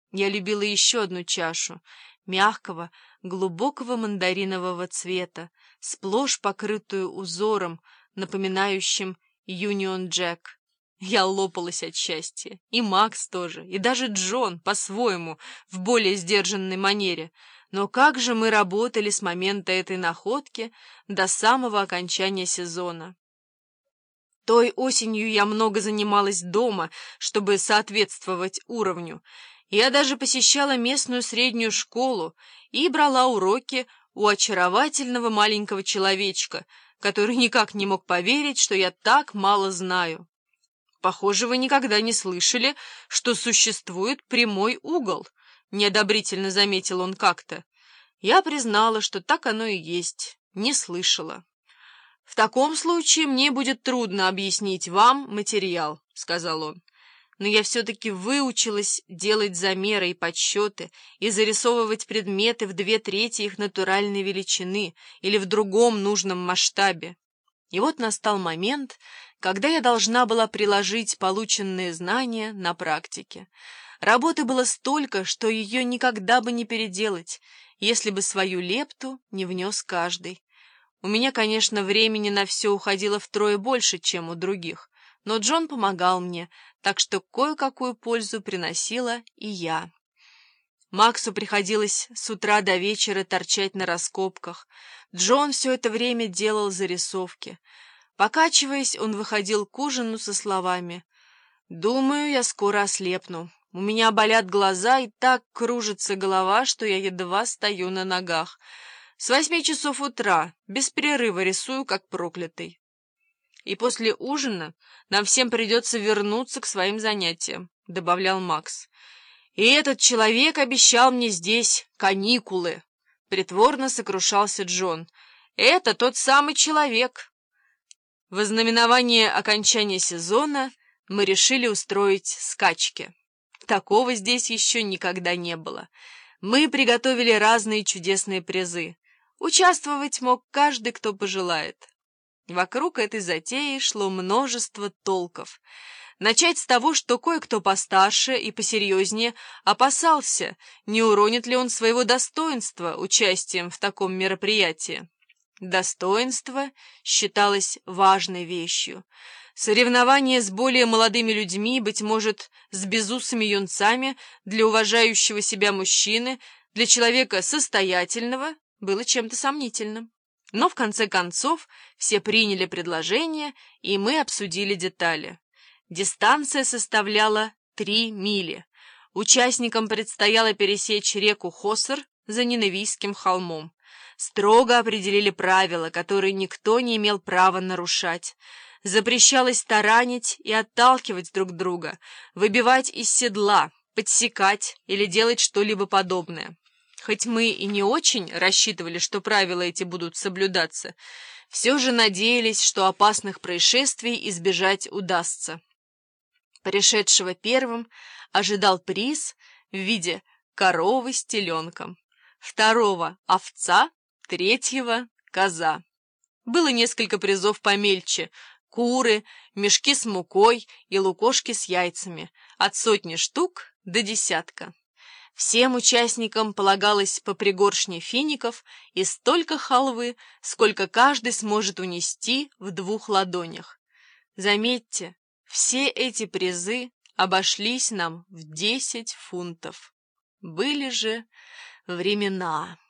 Я любила еще одну чашу, мягкого, глубокого мандаринового цвета, сплошь покрытую узором, напоминающим Юнион Джек. Я лопалась от счастья. И Макс тоже, и даже Джон, по-своему, в более сдержанной манере. Но как же мы работали с момента этой находки до самого окончания сезона. Той осенью я много занималась дома, чтобы соответствовать уровню. Я даже посещала местную среднюю школу и брала уроки у очаровательного маленького человечка, который никак не мог поверить, что я так мало знаю. «Похоже, вы никогда не слышали, что существует прямой угол», — неодобрительно заметил он как-то. Я признала, что так оно и есть, не слышала. «В таком случае мне будет трудно объяснить вам материал», — сказал он. «Но я все-таки выучилась делать замеры и подсчеты и зарисовывать предметы в 2/3 их натуральной величины или в другом нужном масштабе. И вот настал момент, когда я должна была приложить полученные знания на практике. Работы было столько, что ее никогда бы не переделать, если бы свою лепту не внес каждый. У меня, конечно, времени на все уходило втрое больше, чем у других, но Джон помогал мне, так что кое-какую пользу приносила и я. Максу приходилось с утра до вечера торчать на раскопках. Джон все это время делал зарисовки. Покачиваясь, он выходил к ужину со словами: «Думаю, я скоро ослепну. У меня болят глаза и так кружится голова, что я едва стою на ногах. С 8 часов утра без перерыва рисую, как проклятый. И после ужина нам всем придется вернуться к своим занятиям», — добавлял Макс. «И этот человек обещал мне здесь каникулы», — притворно сокрушался Джон. «Это тот самый человек». В ознаменование окончания сезона мы решили устроить скачки. Такого здесь еще никогда не было. Мы приготовили разные чудесные призы. Участвовать мог каждый, кто пожелает. Вокруг этой затеи шло множество толков. Начать с того, что кое-кто постарше и посерьезнее опасался, не уронит ли он своего достоинства участием в таком мероприятии. Достоинство считалось важной вещью. Соревнование с более молодыми людьми, быть может, с безусыми юнцами, для уважающего себя мужчины, для человека состоятельного, было чем-то сомнительным. Но в конце концов все приняли предложение, и мы обсудили детали. Дистанция составляла 3 мили. Участникам предстояло пересечь реку Хосер за Ниневийским холмом. Строго определили правила, которые никто не имел права нарушать. Запрещалось таранить и отталкивать друг друга, выбивать из седла, подсекать или делать что-либо подобное. Хоть мы и не очень рассчитывали, что правила эти будут соблюдаться, все же надеялись, что опасных происшествий избежать удастся. Пришедшего первым ожидал приз в виде коровы с теленком, второго — овца, третьего — коза. Было несколько призов помельче — куры, мешки с мукой и лукошки с яйцами, от 100 штук до 10. Всем участникам полагалось по пригоршне фиников и столько халвы, сколько каждый сможет унести в 2 ладонях. Заметьте, все эти призы обошлись нам в 10 фунтов. Были же времена.